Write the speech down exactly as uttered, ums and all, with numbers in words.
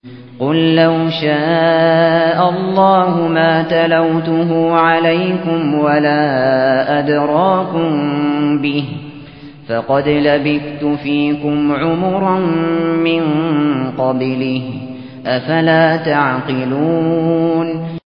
قُل لَّوْ شَاءَ اللَّهُ مَا تَلَوْتُهُ عَلَيْكُمْ وَلَا أَدْرَاكُم بِهِ ۖ فَقَدْ لَبِثْتُ فِيكُمْ عُمُرًا مِّن قَبْلِهِ ۚ أَفَلَا تَعْقِلُونَ